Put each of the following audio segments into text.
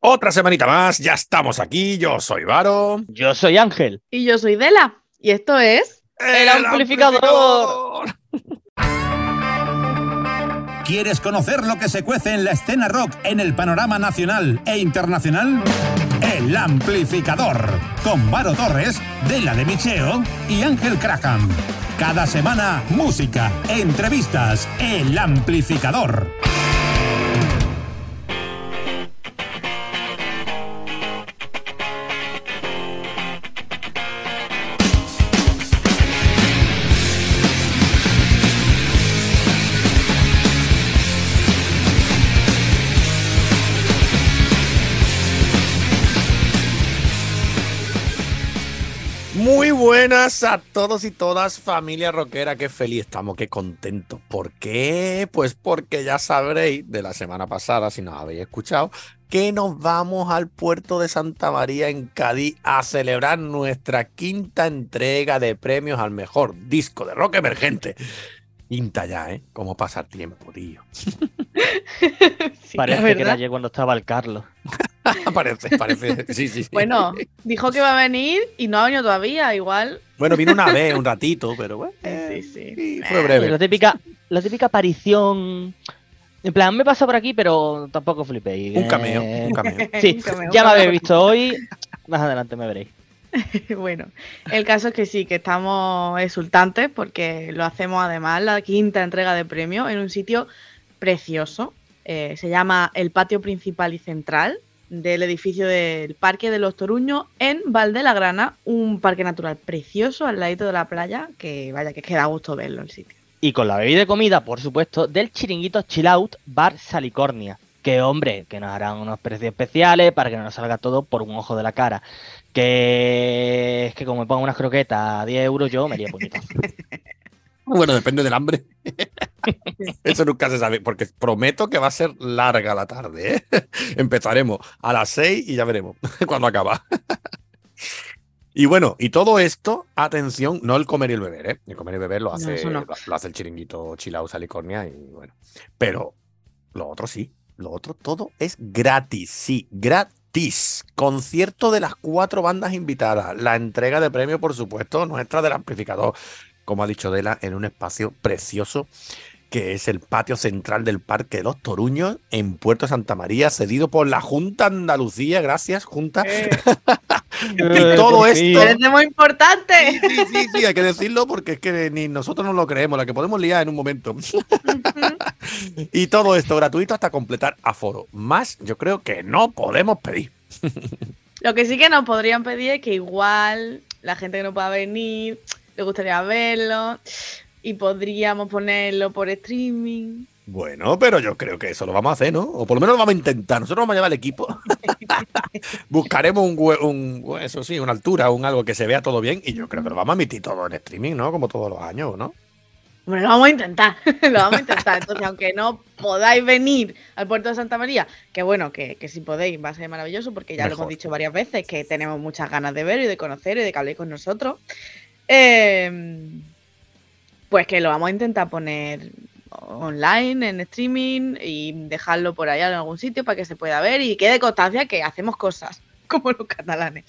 Otra semanita más, ya estamos aquí. Yo soy Varo. Yo soy Ángel. Y yo soy Dela. Y esto es... ¡El amplificador! ¿Quieres conocer lo que se cuece en la escena rock en el panorama nacional e internacional? El Amplificador, con Varo Torres, Dela de Micheo y Ángel Craham. Cada semana, música, entrevistas, El Amplificador. Muy buenas a todos y todas, familia rockera. Qué feliz estamos, qué contentos. ¿Por qué? Pues porque ya sabréis de la semana pasada, si nos habéis escuchado, que nos vamos al puerto de Santa María en Cádiz a celebrar nuestra quinta entrega de premios al mejor disco de rock emergente. Quinta ya, ¿eh? ¿Cómo pasa el tiempo, tío? Sí, Parece que era ayer cuando estaba el Carlos. Parece. Sí. Bueno, dijo que iba a venir y no ha venido todavía, igual. Bueno, vino una vez, un ratito, pero bueno. Sí. Fue breve. La típica aparición. En plan, me pasa por aquí, pero tampoco flipéis. Un cameo. Sí, Un cameo. ya me habéis visto hoy. Más adelante me veréis. Bueno, el caso es que sí, que estamos exultantes porque lo hacemos además, la quinta entrega de premios, en un sitio precioso. Se llama el patio principal y central del edificio del Parque de los Toruños en Valdelagrana, un parque natural precioso al ladito de la playa, que vaya que queda a gusto verlo el sitio. Y con la bebida y comida, por supuesto, del chiringuito Chill Out Bar Salicornia. Que hombre, que nos harán unos precios especiales para que no nos salga todo por un ojo de la cara. Que es que como me pongo unas croquetas a 10 euros yo me haría puñetazo. Bueno, depende del hambre. Eso nunca se sabe, porque prometo que va a ser larga la tarde, ¿eh? Empezaremos a las 6 y ya veremos cuándo acaba. Y bueno, y todo esto, atención, no el comer y el beber, ¿eh? El comer y el beber lo hace, eso no. lo hace el chiringuito Chill Out Salicornia y bueno. Pero lo otro sí, lo otro todo es gratis, sí, gratis. Concierto de las 4 bandas invitadas, la entrega de premio, por supuesto, nuestra del amplificador, como ha dicho Dela, en un espacio precioso que es el patio central del Parque de los Toruños en Puerto Santa María, cedido por la Junta de Andalucía. Gracias, Junta. Y todo esto... ¡Parece muy importante! Sí, hay que decirlo porque es que ni nosotros nos lo creemos, la que podemos liar en un momento. Y todo esto gratuito hasta completar aforo. Más yo creo que no podemos pedir. Lo que sí que nos podrían pedir es que igual la gente que no pueda venir, le gustaría verlo y podríamos ponerlo por streaming. Bueno, pero yo creo que eso lo vamos a hacer, ¿no? O por lo menos lo vamos a intentar. Nosotros vamos a llevar el equipo. Buscaremos una altura, algo que se vea todo bien. Y yo creo que lo vamos a emitir todo en streaming, ¿no? Como todos los años, ¿no? Bueno, lo vamos a intentar. Entonces, aunque no podáis venir al puerto de Santa María, que bueno, que si podéis va a ser maravilloso, porque ya Mejor. lo hemos dicho varias veces, que tenemos muchas ganas de ver y de conocer y de que habléis con nosotros. Pues que lo vamos a intentar poner online, en streaming y dejarlo por allá en algún sitio para que se pueda ver y quede constancia que hacemos cosas, como los catalanes.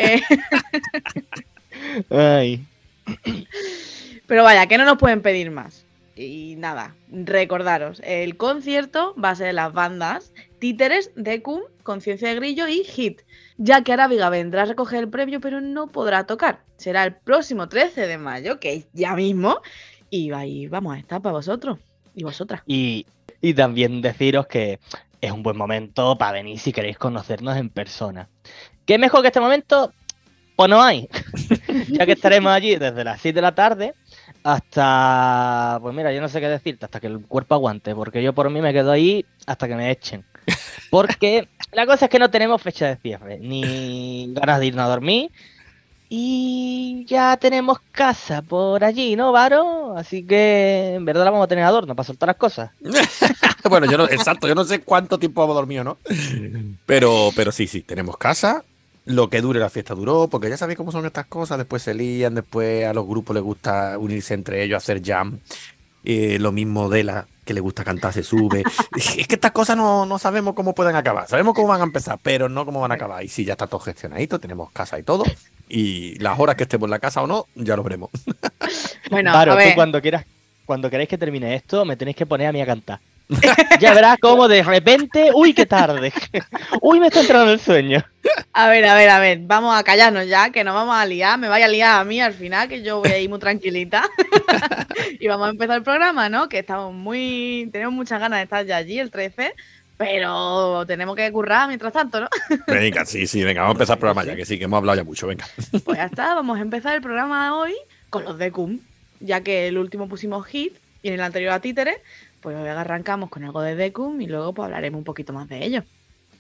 Ay. Pero vaya, que no nos pueden pedir más. Y nada, recordaros, el concierto va a ser de las bandas Títeres, Decum, Conciencia de Grillo y Hit, ya que Arábiga vendrá a recoger el premio pero no podrá tocar. Será el próximo 13 de mayo, que es ya mismo, y ahí vamos a estar para vosotros y vosotras. Y también deciros que es un buen momento para venir si queréis conocernos en persona. ¿Qué mejor que este momento? Pues no hay. Ya que estaremos allí desde las 6 de la tarde hasta, pues mira, yo no sé qué decirte, hasta que el cuerpo aguante, porque yo por mí me quedo ahí hasta que me echen. Porque la cosa es que no tenemos fecha de cierre, ni ganas de irnos a dormir. Y ya tenemos casa por allí, ¿no, Varo? Así que en verdad la vamos a tener adorno para soltar las cosas. Bueno, yo no sé cuánto tiempo vamos a dormir o no. Pero sí, tenemos casa. Lo que dure la fiesta duró, porque ya sabéis cómo son estas cosas. Después se lían, después a los grupos les gusta unirse entre ellos, hacer jam. Lo mismo Dela, que le gusta cantar, se sube. Es que estas cosas no sabemos cómo pueden acabar. Sabemos cómo van a empezar, pero no cómo van a acabar. Y sí, ya está todo gestionadito, tenemos casa y todo. Y las horas que estemos en la casa o no, ya lo veremos. Bueno, Claro, a ver, tú cuando queráis que termine esto, me tenéis que poner a mí a cantar. Ya verás cómo de repente, uy, qué tarde. Uy, me está entrando el sueño. a ver, vamos a callarnos ya, que nos vamos a liar, me vaya a liar a mí al final, que yo voy a ir muy tranquilita. Y vamos a empezar el programa, ¿no? Que tenemos muchas ganas de estar ya allí el 13, pero tenemos que currar mientras tanto, ¿no? Venga, sí, venga, vamos a empezar el programa ya, que sí, que hemos hablado ya mucho, venga. Pues ya está, vamos a empezar el programa hoy con los de Cum, ya que el último pusimos Hit y en el anterior a Títere, pues hoy arrancamos con algo de Decum y luego pues hablaremos un poquito más de ello.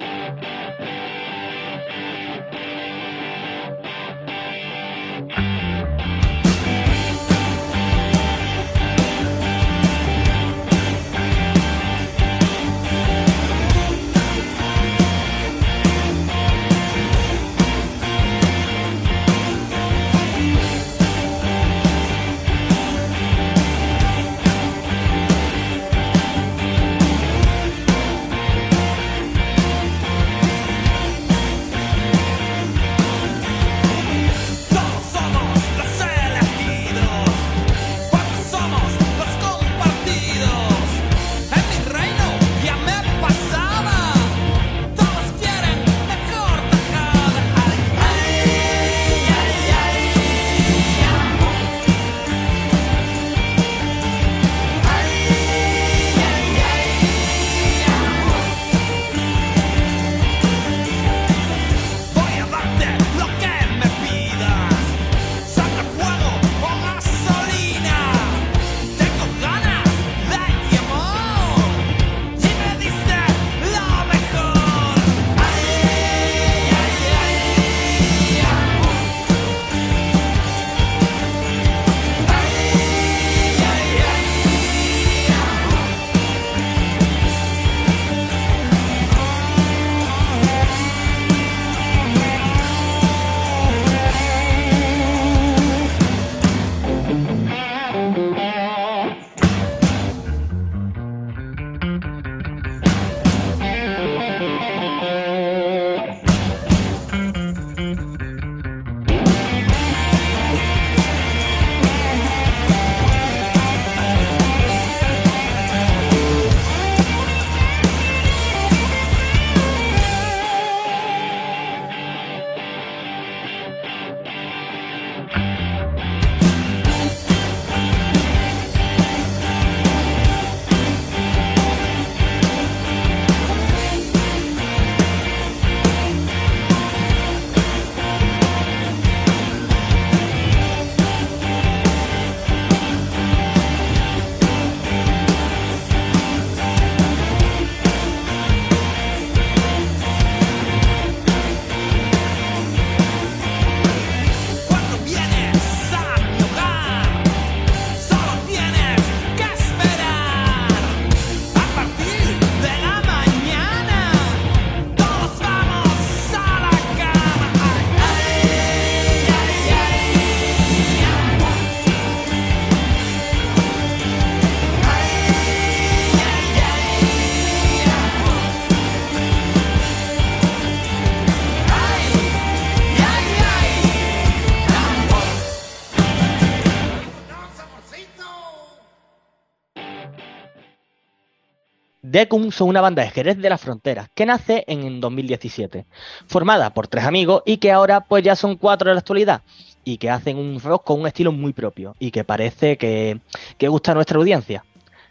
Decum son una banda de Jerez de la Frontera que nace en 2017, formada por 3 amigos y que ahora pues ya son 4 en la actualidad y que hacen un rock con un estilo muy propio y que parece que gusta a nuestra audiencia.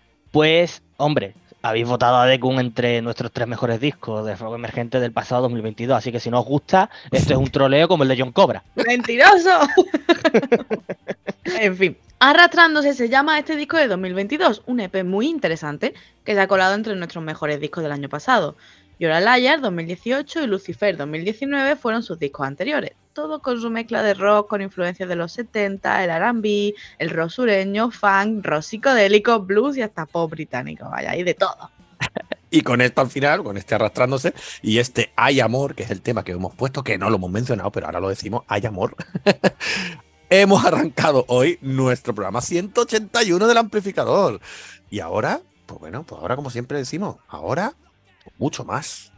Pues, hombre, habéis votado a Decum entre nuestros 3 mejores discos de rock emergente del pasado 2022, así que si no os gusta, esto es un troleo como el de John Cobra. ¡Mentiroso! En fin, Arrastrándose se llama este disco de 2022, un EP muy interesante que se ha colado entre nuestros mejores discos del año pasado. You're a Liar 2018 y Lucifer 2019 fueron sus discos anteriores, todo con su mezcla de rock con influencias de los 70, el R&B, el rock sureño, funk, rock psicodélico, blues y hasta pop británico, vaya, hay de todo. Y con esto al final, con este Arrastrándose y este Hay Amor, que es el tema que hemos puesto, que no lo hemos mencionado, pero ahora lo decimos, Hay Amor. Hemos arrancado hoy nuestro programa 181 del Amplificador. Y ahora Pues bueno, pues ahora, como siempre decimos, ahora mucho más.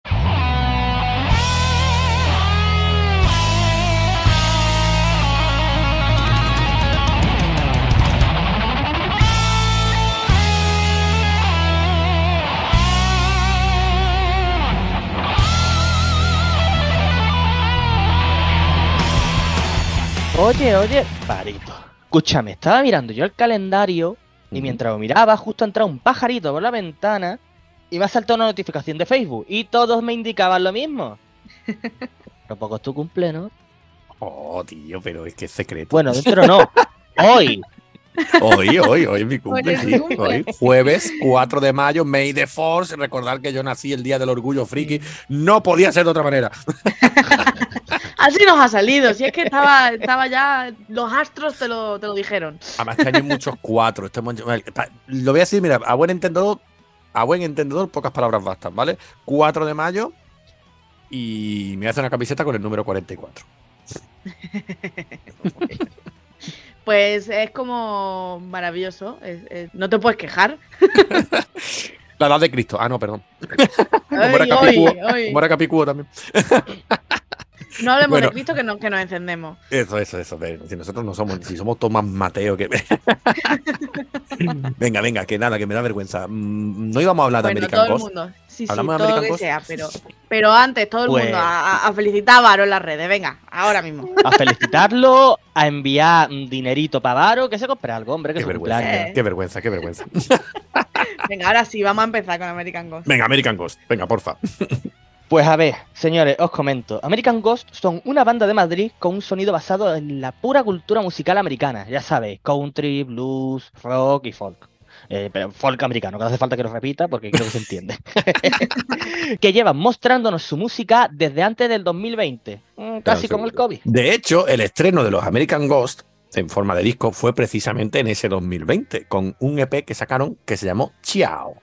Oye, Barito. Escúchame, estaba mirando yo el calendario y mientras lo miraba, justo entraba un pajarito por la ventana y me ha saltado una notificación de Facebook y todos me indicaban lo mismo. Pero poco es tu cumple, ¿no? Oh, tío, pero es que es secreto. Bueno, dentro no. Hoy. Hoy es mi cumple, Hoy es sí. tu cumple. Hoy, jueves 4 de mayo, May the Force. Recordar que yo nací el día del orgullo friki. No podía ser de otra manera. Así nos ha salido. Si es que estaba ya. Los astros te lo dijeron. Además, este año hay muchos 4. Lo voy a decir, mira, a buen entendedor, pocas palabras bastan, ¿vale? 4 de mayo y me hace una camiseta con el número 44. Pues es como maravilloso. No te puedes quejar. La edad de Cristo. Ah, no, perdón. Hoy. Como era Capicúo también. No hablemos Bueno. de Cristo que nos encendemos. Eso. Si nosotros no somos, si somos Tomás Mateo, que. venga, que nada, que me da vergüenza. No íbamos a hablar de Bueno, American todo el Ghost. mundo. Sí, ¿Hablamos de todo lo American que Ghost? sea, pero antes todo el Pues- mundo a felicitar a Varo en las redes. Venga, ahora mismo. A felicitarlo, a enviar dinerito para Varo, que se compre algo, hombre, que Qué es su vergüenza, cumpleaños. qué vergüenza. Venga, ahora sí, vamos a empezar con American Ghost. Venga, American Ghost. Venga, porfa. Pues a ver, señores, os comento. American Ghost son una banda de Madrid con un sonido basado en la pura cultura musical americana. Ya sabéis, country, blues, rock y folk. Pero folk americano, que no hace falta que lo repita porque creo que se entiende. Que llevan mostrándonos su música desde antes del 2020. Casi como el COVID. De hecho, el estreno de los American Ghost en forma de disco fue precisamente en ese 2020, con un EP que sacaron que se llamó Ciao.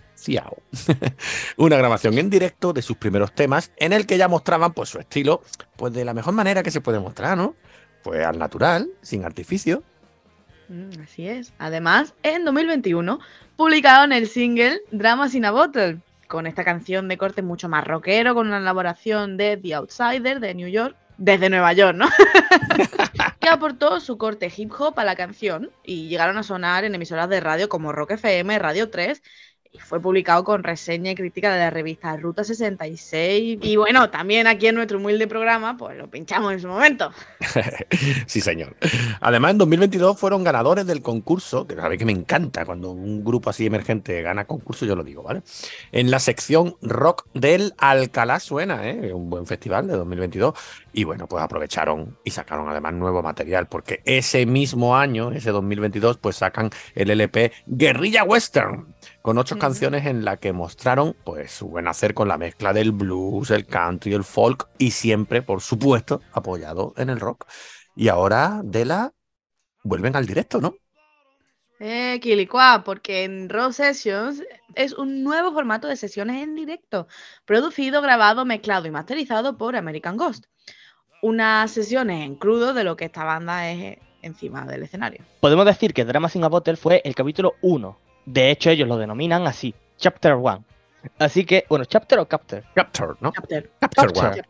Una grabación en directo de sus primeros temas en el que ya mostraban pues su estilo pues de la mejor manera que se puede mostrar, ¿no? Pues al natural, sin artificio. Así es. Además, en 2021 publicaron el single Dramas in a Bottle, con esta canción de corte mucho más rockero, con una elaboración de The Outsider de New York, desde Nueva York, ¿no? Que aportó su corte hip hop a la canción y llegaron a sonar en emisoras de radio como Rock FM, Radio 3, y fue publicado con reseña y crítica de la revista Ruta 66. Y bueno, también aquí en nuestro humilde programa, pues lo pinchamos en su momento. Sí, señor. Además, en 2022 fueron ganadores del concurso, que sabéis que me encanta cuando un grupo así emergente gana concurso, yo lo digo, ¿vale? En la sección rock del Alcalá Suena, ¿eh? Un buen festival de 2022. Y bueno, pues aprovecharon y sacaron además nuevo material, porque ese mismo año, ese 2022, pues sacan el LP Guerrilla Western, con 8 canciones en la que mostraron pues su buen hacer con la mezcla del blues, el country, el folk y siempre, por supuesto, apoyado en el rock. Y ahora, Dela, vuelven al directo, ¿no? Quilicua, porque en Raw Sessions es un nuevo formato de sesiones en directo, producido, grabado, mezclado y masterizado por American Ghost. Unas sesiones en crudo de lo que esta banda es encima del escenario. Podemos decir que Dramas in a Bottle fue el capítulo 1. De hecho, ellos lo denominan así, Chapter 1. Así que, bueno, ¿Chapter o Capter? Capture, ¿no? Chapter. Capture One.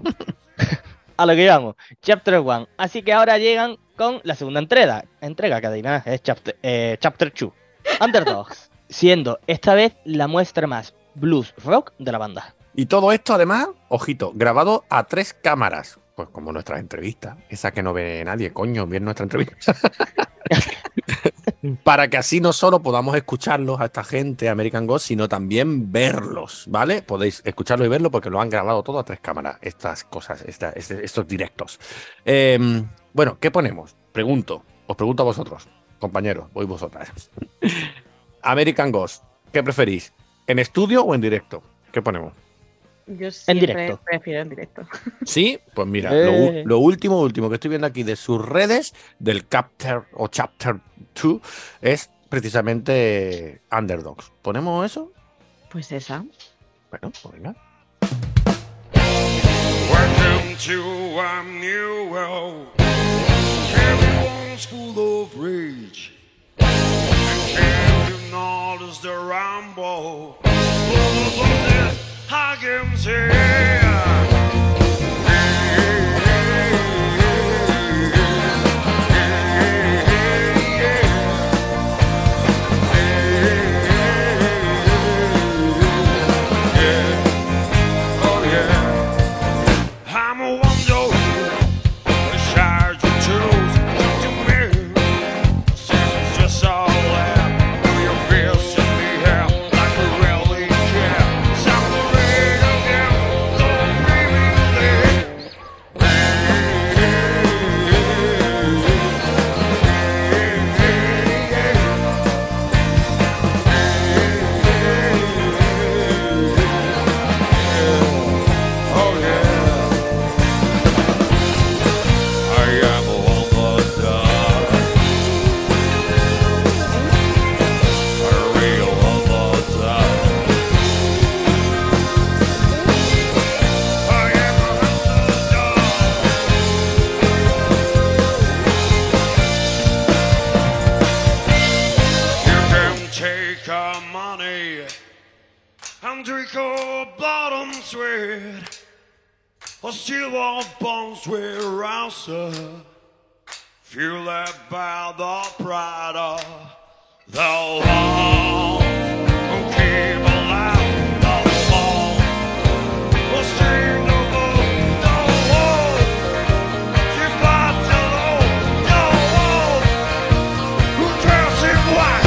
A lo que íbamos, Chapter 1. Así que ahora llegan con la segunda entrega, que adivina es Chapter 2, Underdogs, siendo esta vez la muestra más blues rock de la banda. Y todo esto, además, ojito, grabado a 3 cámaras. Pues como nuestras entrevistas. Esa que no ve nadie, coño, bien nuestra entrevista. Para que así no solo podamos escucharlos a esta gente, American Ghost, sino también verlos, ¿vale? Podéis escucharlo y verlo porque lo han grabado todo a 3 cámaras, estas cosas, estos directos. Bueno, ¿qué ponemos? Os pregunto a vosotros, compañeros, voy vosotras. American Ghost, ¿qué preferís? ¿En estudio o en directo? ¿Qué ponemos? Yo siempre directo. prefiero en directo. Sí, pues mira, Eh. lo último que estoy viendo aquí de sus redes, del Chapter 2, es precisamente Underdogs. ¿Ponemos eso? Pues esa. Bueno, pues venga. Welcome to a new world. Everyone's full of rage. And can't you notice the round rumble. Voices I can see. And drink our bottom sweat, or steal our bones with rouser. Feel that by the pride of the walls who keep alive the walls. We'll sing the wall, she fought the wall, who dress in white.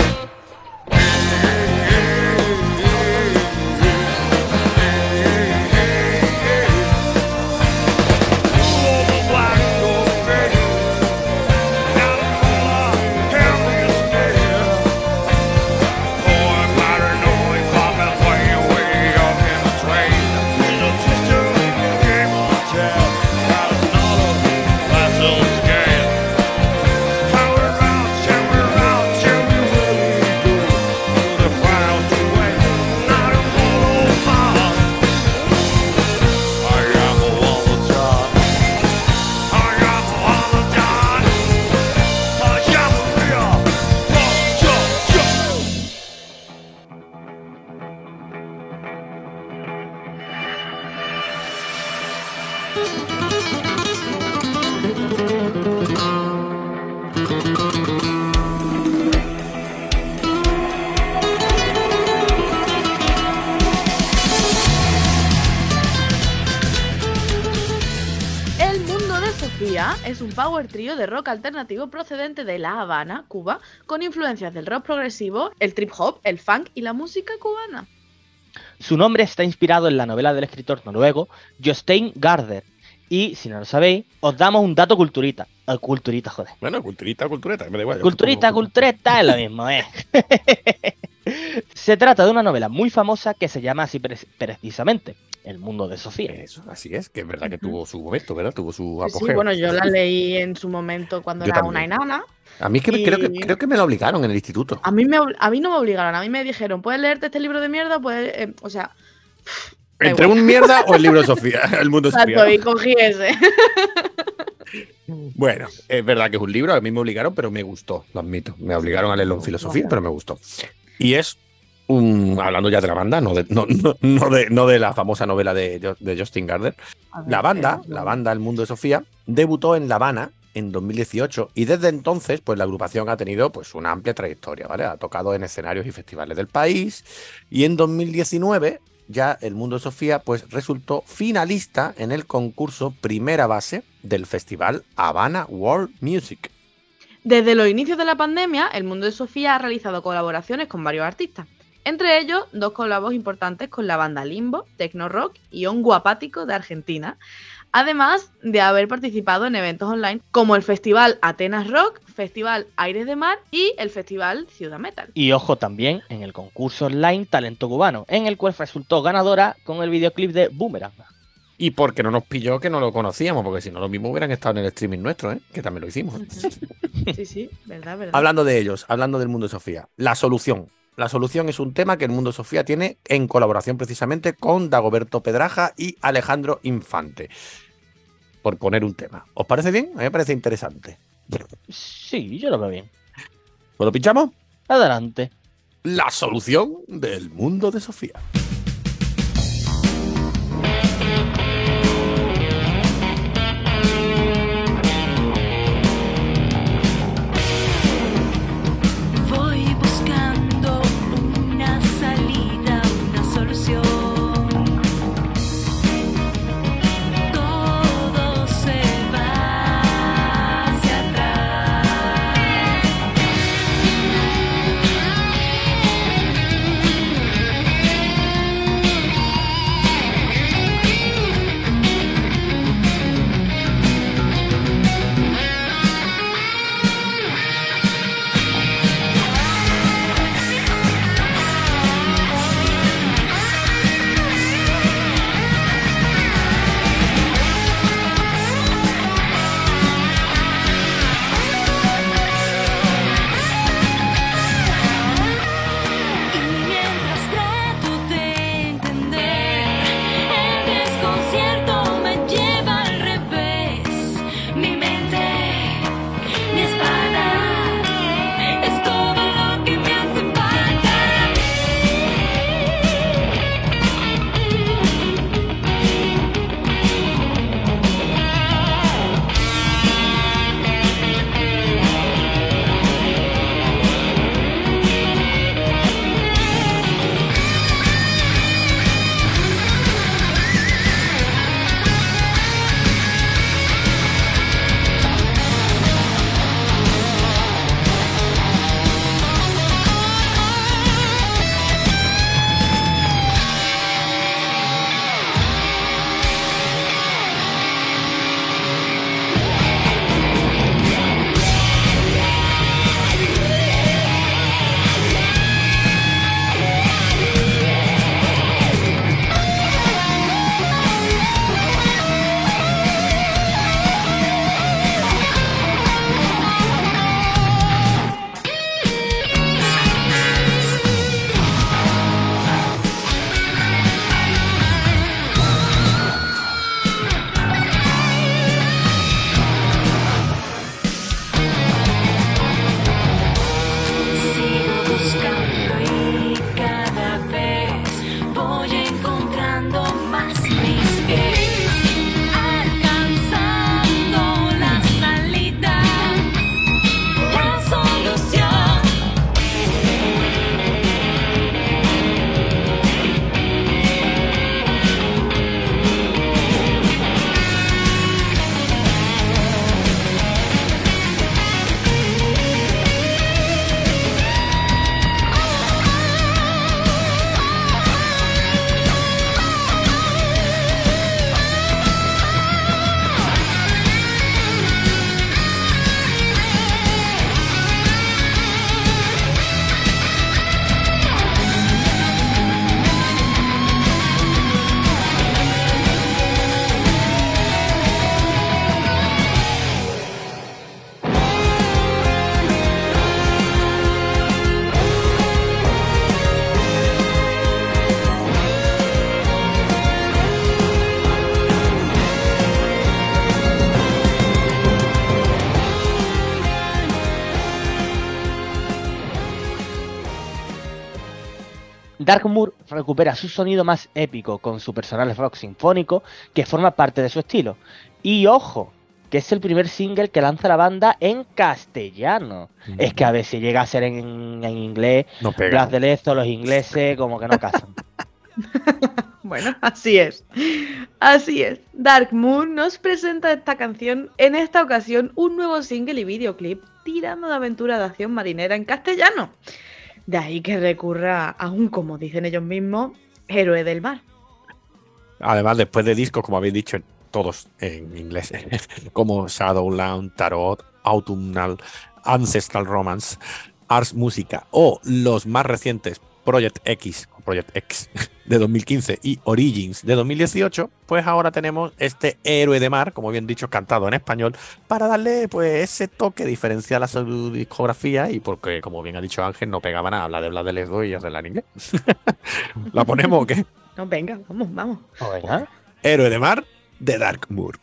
Es un power trío de rock alternativo procedente de La Habana, Cuba, con influencias del rock progresivo, el trip hop, el funk y la música cubana. Su nombre está inspirado en la novela del escritor noruego Jostein Gaarder. Y, si no lo sabéis, os damos un dato culturita. Culturita, joder. Bueno, culturita, me da igual. Culturita es lo mismo, Se trata de una novela muy famosa que se llama así precisamente, El mundo de Sofía. Eso, así es, que es verdad que tuvo su momento, ¿verdad? Tuvo su apogeo. Sí, bueno, yo la leí en su momento cuando era una enana. A mí es que creo que me la obligaron en el instituto. A mí no me obligaron, a mí me dijeron, ¿puedes leerte este libro de mierda? Puedes, o sea... ¿Entre un mierda o el libro de Sofía? El mundo de Sofía. Exacto, y cogí ese. Bueno, es verdad que es un libro, a mí me obligaron, pero me gustó, lo admito. Me obligaron a leerlo en filosofía, pero me gustó. Y es hablando ya de la banda, no de la famosa novela de Jostein Gaarder. La banda El Mundo de Sofía debutó en La Habana en 2018 y desde entonces pues la agrupación ha tenido pues una amplia trayectoria, ¿vale? Ha tocado en escenarios y festivales del país y en 2019 ya El Mundo de Sofía pues resultó finalista en el concurso Primera Base del Festival Habana World Music. Desde los inicios de la pandemia, El Mundo de Sofía ha realizado colaboraciones con varios artistas. Entre ellos, 2 colabos importantes con la banda Limbo, Tecno Rock y Un Guapático de Argentina, además de haber participado en eventos online como el Festival Atenas Rock, Festival Aires de Mar y el Festival Ciudad Metal. Y ojo también en el concurso online Talento Cubano, en el cual resultó ganadora con el videoclip de Boomerang. Y porque no nos pilló que no lo conocíamos, porque si no, lo mismo hubieran estado en el streaming nuestro, que también lo hicimos. Sí, verdad. Hablando de ellos, hablando del Mundo de Sofía, la solución. La solución es un tema que el Mundo de Sofía tiene en colaboración precisamente con Dagoberto Pedraja y Alejandro Infante. Por poner un tema. ¿Os parece bien? A mí me parece interesante. Sí, yo lo veo bien. ¿Pues lo pinchamos? Adelante. la solución del mundo de Sofía. Voy buscando una salida, una solución. Todo se va hacia atrás. Y mientras trato de entender, el desconcierto me lleva al revés. Mi mente, mi espada, es todo lo que me hace falta. Sigo buscando y cada vez voy encontrando más mis pies, alcanzando la salida, la solución. Darkmoor recupera su sonido más épico con su personal rock sinfónico que forma parte de su estilo. Y ojo, que es el primer single que lanza la banda en castellano. Es que a ver si llega a ser en inglés, No pega. Blas de Lezo, los ingleses como que no casan. Bueno, así es. Así es. Darkmoor nos presenta esta canción, en esta ocasión un nuevo single y videoclip tirando de aventura de acción marinera en castellano. De ahí que recurra a un, como dicen ellos mismos, héroe del mar. Además, después de discos, como habéis dicho, todos en inglés, como Shadowland, Tarot, Autumnal, Ancestral Romance, Ars Música o los más recientes Project X de 2015 y Origins de 2018, pues ahora tenemos este héroe de mar, como bien dicho, cantado en español, para darle pues ese toque diferencial a su discografía y porque, como bien ha dicho Ángel, no pegaban a hablar de Blas de Lezo y hacerla en inglés. ¿La ponemos o qué? No, venga, vamos, vamos. Venga. Héroe de mar de Darkmoor.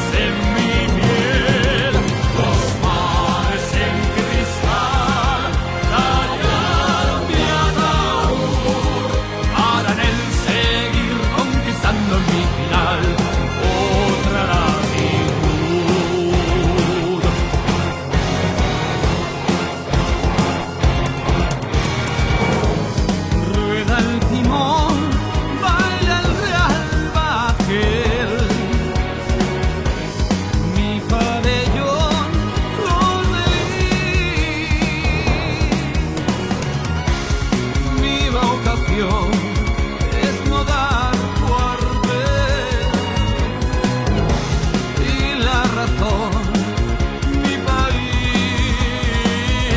esquirlas en mi piel. Los mares en cristal tallaron mi ataúd para en él seguir conquistando en mi final otra latitud. Rueda el timón, baila el real bajel. Mi pabellón, flor de lis. Mi vocación es no dar cuartel. Y la razón, mi país.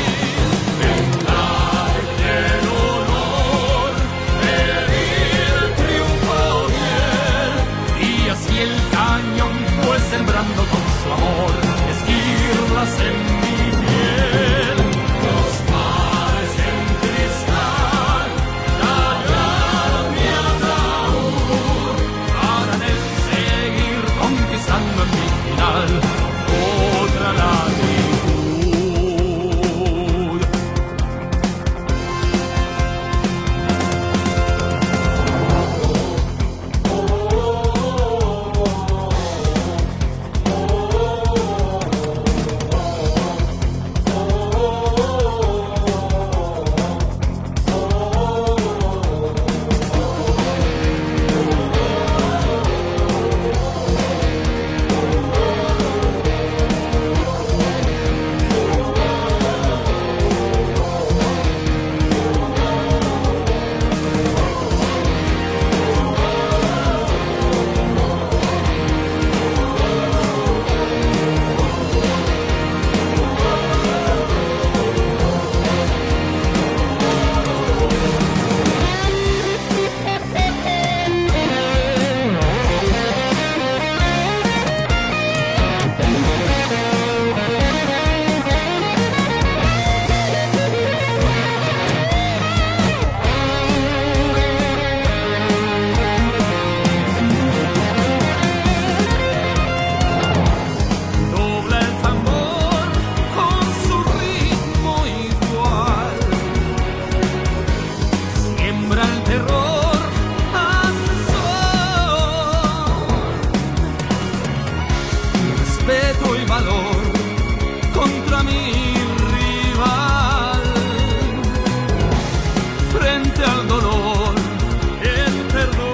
El honor, el triunfo bien. Y así el cañón fue sembrando con su amor esquirlas en mi piel. Los mares en cristal tallaron mi ataúd para en él seguir conquistando en mi final otra latitud. Dobla el tambor con su ritmo igual. Siembra el terror, hace sol. Respeto y valor contra mi rival. Frente al dolor, el perdón.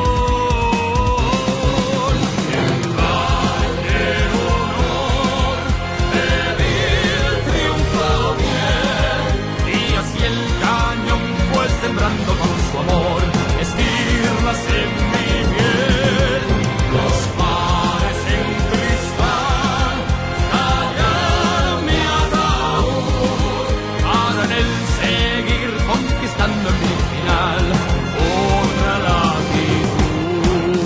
El honor, el triunfo bien. Y así el cañón fue sembrando con su amor esquirlas en mi piel. Los mares en cristal tallaron mi ataúd para en él seguir conquistando en mi final otra latitud.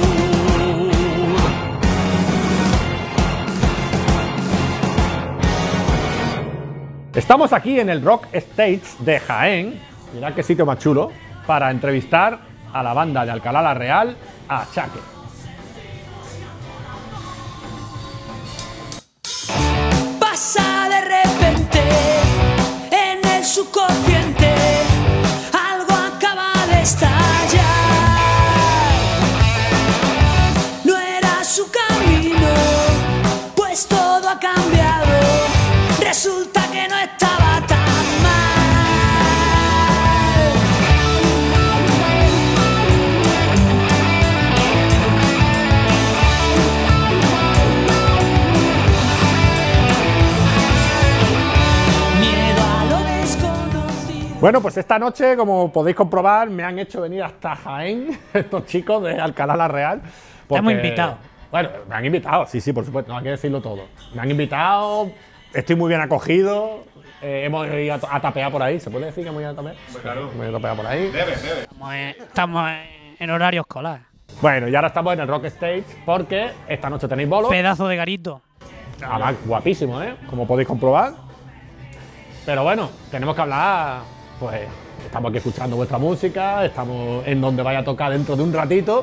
Estamos aquí en el Rock Stage de Jaén, mirad qué sitio más chulo, para entrevistar a la banda de Alcalá la Real, Achaque. Pasa de repente en el subconsciente, algo acaba de estallar. No era su camino, pues todo ha cambiado. Resulta que no estaba tan mal. Miedo a lo desconocido. Bueno, pues esta noche, como podéis comprobar, me han hecho venir hasta Jaén estos chicos de Alcalá la Real. hemos invitado. Bueno, me han invitado, sí, por supuesto, no hay que decirlo todo. Me han invitado, estoy muy bien acogido, hemos ido a tapear por ahí. ¿Se puede decir que hemos ido a tapear? Claro. Hemos ido a tapear por ahí. Estamos en horario escolar. Bueno, y ahora estamos en el Rock Stage porque esta noche tenéis bolos. Pedazo de garito. Además, guapísimo, ¿eh? Como podéis comprobar. Pero bueno, tenemos que hablar, pues estamos aquí escuchando vuestra música, estamos en donde vaya a tocar dentro de un ratito.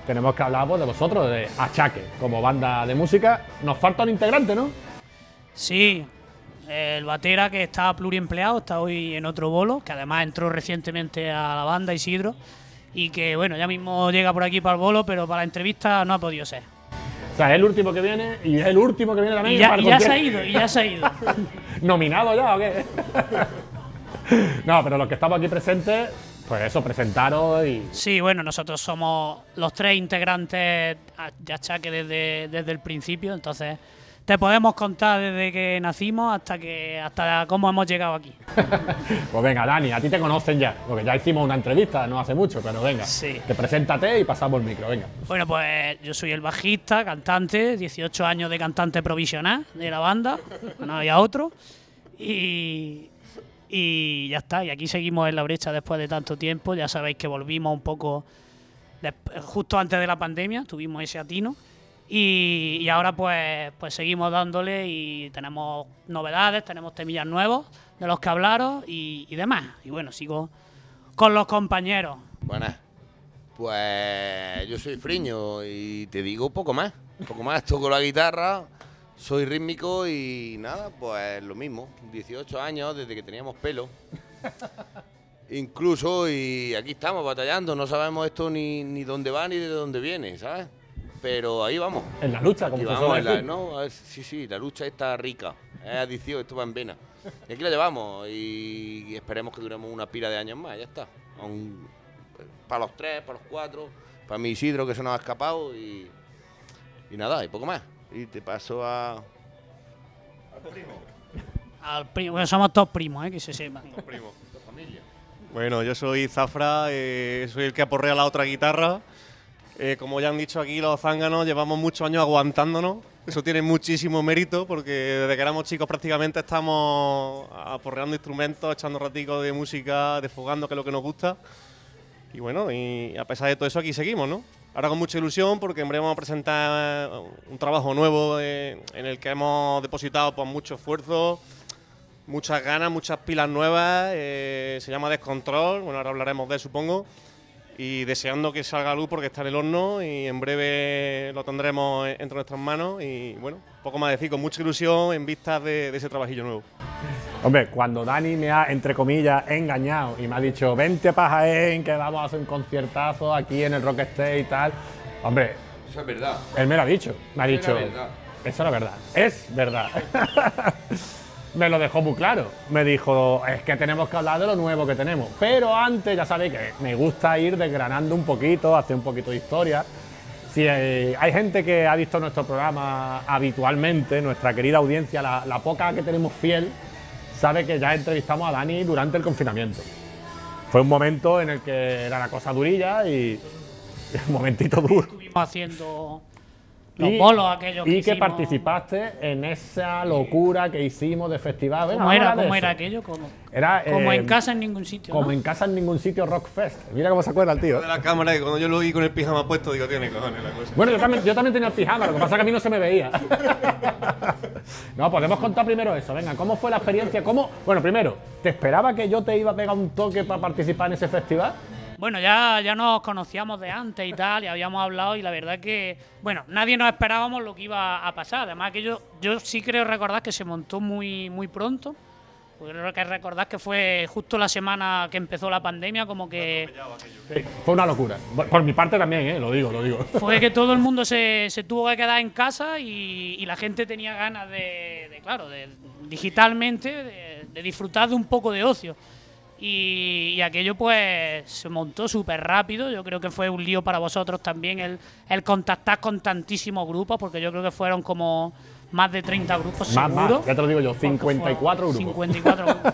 tenemos que hablar pues, de vosotros, de Achaque, como banda de música. Nos falta un integrante, ¿no? Sí, el batera que está pluriempleado, está hoy en otro bolo, que además entró recientemente a la banda, Isidro, y que bueno, ya mismo llega por aquí para el bolo, pero para la entrevista no ha podido ser. O sea, es el último que viene y es el último que viene también. Y ya se ha ido. ¿Nominado ya o qué? No, pero los que estamos aquí presentes, pues eso, presentaros y... Sí, bueno, nosotros somos los 3 integrantes de Achaque desde el principio, entonces te podemos contar desde que nacimos hasta cómo hemos llegado aquí. Pues venga, Dani, a ti te conocen ya, porque ya hicimos una entrevista no hace mucho, pero venga, sí. Te preséntate y pasamos el micro, venga. Bueno, pues yo soy el bajista, cantante, 18 años de cantante provisional de la banda, no había otro, y ya está, y aquí seguimos en la brecha después de tanto tiempo. Ya sabéis que volvimos un poco justo antes de la pandemia, tuvimos ese atino. Y ahora pues seguimos dándole y tenemos novedades, tenemos temillas nuevos de los que hablaros y demás. Y bueno, sigo con los compañeros. Buenas. Pues yo soy Friño y te digo poco más. Toco la guitarra, soy rítmico y nada, pues lo mismo. 18 años desde que teníamos pelo. Incluso, y aquí estamos batallando, no sabemos esto ni dónde va ni de dónde viene, ¿sabes? Pero ahí vamos. En la lucha, como se suele decir. Sí, la lucha está rica. Es adicción, esto va en vena. Y aquí la llevamos y esperemos que duremos una pila de años más, ya está. Para los 3, para los 4, para mi Isidro que se nos ha escapado y nada, y poco más. Y te paso al primo. Bueno, somos todos primos, que se sepa. Todos primos, toda familia. Bueno, yo soy Zafra, soy el que aporrea la otra guitarra. Como ya han dicho aquí los zánganos, llevamos muchos años aguantándonos. Eso tiene muchísimo mérito porque desde que éramos chicos prácticamente estamos aporreando instrumentos, echando raticos de música, desfogando, que es lo que nos gusta. Y bueno, y a pesar de todo eso aquí seguimos, ¿no? Ahora con mucha ilusión porque en breve vamos a presentar un trabajo nuevo en el que hemos depositado pues, mucho esfuerzo, muchas ganas, muchas pilas nuevas. Se llama Descontrol, bueno, ahora hablaremos de él, supongo. Y deseando que salga a luz porque está en el horno y en breve lo tendremos entre nuestras manos. Y bueno, poco más decir, con mucha ilusión en vistas de ese trabajillo nuevo. Hombre, cuando Dani me ha, entre comillas, engañado y me ha dicho, vente para Jaén, que vamos a hacer un conciertazo aquí en el Rock Stage y tal. Hombre, eso es verdad. Él me lo ha dicho. Me ha dicho, verdad. Eso es verdad. Es verdad. Me lo dejó muy claro. Me dijo, es que tenemos que hablar de lo nuevo que tenemos. Pero antes, ya sabéis que me gusta ir desgranando un poquito, hacer un poquito de historia. Si hay gente que ha visto nuestro programa habitualmente, nuestra querida audiencia, la poca que tenemos fiel, sabe que ya entrevistamos a Dani durante el confinamiento. Fue un momento en el que era la cosa durilla y un momentito duro. Estuvimos haciendo los bolos aquellos que hicimos. Y que participaste en esa locura que hicimos de festival. ¿Cómo era aquello? Como en casa en ningún sitio, Como ¿no? en casa en ningún sitio, Rock Fest. Mira cómo se acuerda el tío. De la cámara, que cuando yo lo vi con el pijama puesto, digo, tiene cojones la cosa. Bueno, yo también tenía el pijama, lo que pasa es que a mí no se me veía. No, podemos contar primero eso. Venga, ¿cómo fue la experiencia? Bueno, primero, ¿te esperaba que yo te iba a pegar un toque para participar en ese festival? Bueno, ya nos conocíamos de antes y tal, y habíamos hablado, y la verdad que, bueno, nadie nos esperábamos lo que iba a pasar. Además que yo sí creo recordar que se montó muy pronto. Porque creo que recordar que fue justo la semana que empezó la pandemia, como que... Sí, fue una locura. Por mi parte también, lo digo. Fue que todo el mundo se tuvo que quedar en casa y la gente tenía ganas de digitalmente, de disfrutar de un poco de ocio. Y aquello pues se montó súper rápido. Yo creo que fue un lío para vosotros también el contactar con tantísimos grupos, porque yo creo que fueron como más de 30 grupos seguro. Ya te lo digo yo, 54 grupos. 54 grupos.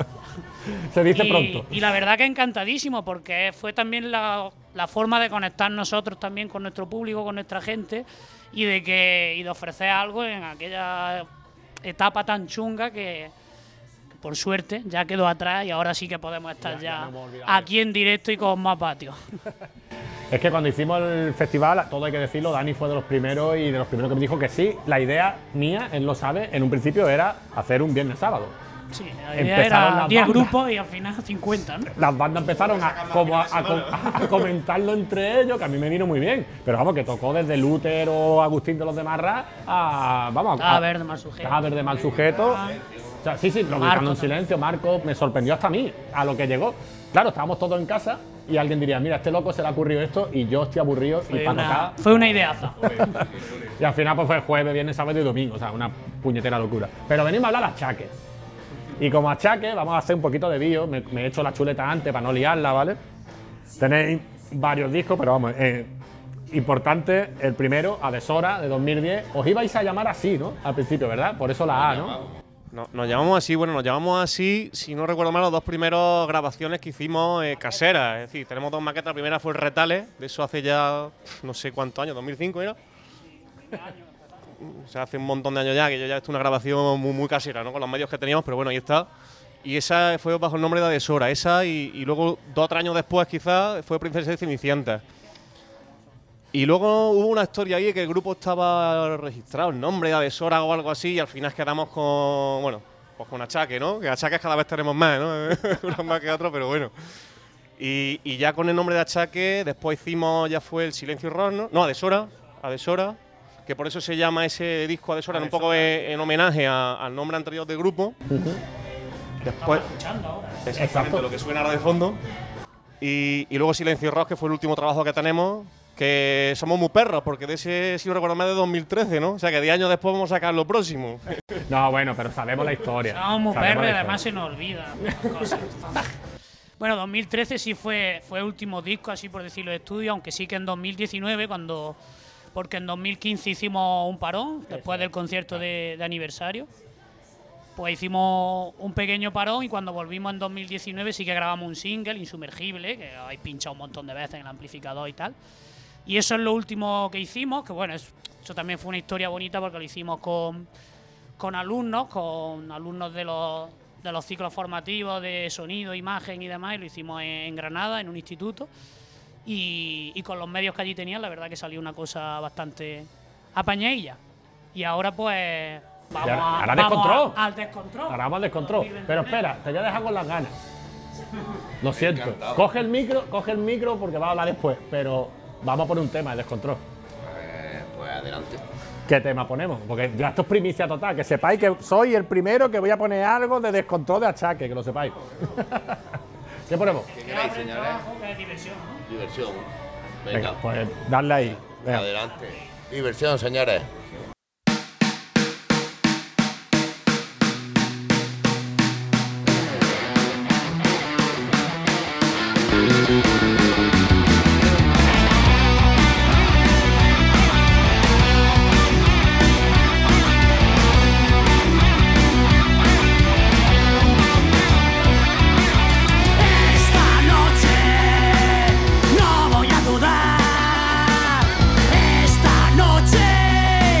Se dice pronto. Y la verdad que encantadísimo, porque fue también la forma de conectar nosotros también con nuestro público, con nuestra gente, y de ofrecer algo en aquella etapa tan chunga que por suerte ya quedó atrás y ahora sí que podemos estar ya aquí en directo y con más patio. Es que cuando hicimos el festival, todo hay que decirlo, Dani fue de los primeros que me dijo que sí. La idea mía, él lo sabe, en un principio era hacer un viernes sábado. Sí, Empezaron era las 10 bandas. grupos y al final 50, ¿no? Las bandas empezaron a comentarlo entre ellos, que a mí me vino muy bien. Pero vamos, que tocó desde Luther o Agustín de los de Marra a Cadáver de Mal Sujeto. Cadáver de Mal Sujeto. O sea, sí, lo gritando en silencio. Marco me sorprendió hasta a mí, a lo que llegó. Claro, estábamos todos en casa y alguien diría, mira, a este loco se le ha ocurrido esto y yo estoy aburrido y para tocar. Fue una ideaza. Y al final pues fue jueves, viernes, sábado y domingo, o sea, una puñetera locura. Pero venimos a hablar de achaques. Y como achaque, vamos a hacer un poquito de bio. Me he hecho la chuleta antes para no liarla, ¿vale? Tenéis varios discos, pero vamos, importante, el primero, A Deshora, de 2010. Os ibais a llamar así, ¿no? Al principio, ¿verdad? Por eso la A, ¿no? Nos llamamos así, si no recuerdo mal, las dos primeras grabaciones que hicimos caseras. Es decir, tenemos dos maquetas. La primera fue el Retales, de eso hace ya no sé cuántos años, 2005 era. O sea, hace un montón de años ya, que yo ya he hecho una grabación muy casera, ¿no? Con los medios que teníamos, pero bueno, ahí está. Y esa fue bajo el nombre de A Deshora, esa y luego 2 o 3 años después quizás fue Princesa y Cenicienta. Y luego hubo una historia ahí que el grupo estaba registrado, el nombre de A Deshora o algo así, y al final quedamos con, bueno, pues con achaque, ¿no? Que achaques cada vez tenemos más, ¿no? Unos más que otros, pero bueno. Y ya con el nombre de achaque, después hicimos, ya fue el Silencio y Rock, ¿no? No, A Deshora, que por eso se llama ese disco A Deshora, un poco en homenaje al nombre anterior del grupo. Después, exactamente lo que suena ahora de fondo. Y luego Silencio y Rock, que fue el último trabajo que tenemos, que somos muy perros, porque de ese, si no recuerdo mal, de 2013, ¿no? O sea, que 10 años después vamos a sacar lo próximo. No, bueno, pero sabemos la historia. Somos muy perros y además se nos olvida cosas. Bueno, 2013 sí fue el último disco, así por decirlo, de estudio, aunque sí que en 2019, porque en 2015 hicimos un parón, después del concierto de aniversario. Pues hicimos un pequeño parón y cuando volvimos en 2019 sí que grabamos un single, Insumergible, que habéis pinchado un montón de veces en el amplificador y tal. Y eso es lo último que hicimos, que bueno, eso también fue una historia bonita porque lo hicimos con alumnos de los ciclos formativos de sonido, imagen y demás, y lo hicimos en Granada, en un instituto. Y con los medios que allí tenían, la verdad que salió una cosa bastante apañadilla. Y ahora pues vamos al descontrol. Ahora vamos al descontrol. Pero espera, te voy a dejar con las ganas. Lo siento. Coge el micro porque va a hablar después, pero vamos a poner un tema de descontrol. Pues adelante. ¿Qué tema ponemos? Porque ya esto es primicia total. Que sepáis que soy el primero que voy a poner algo de descontrol de achaque, que lo sepáis. ¿Qué ponemos? ¿Qué queréis, señores? Diversión, ¿no? Diversión. Venga, pues darle ahí. Venga. Adelante. Diversión, señores. Esta noche no voy a dudar. Esta noche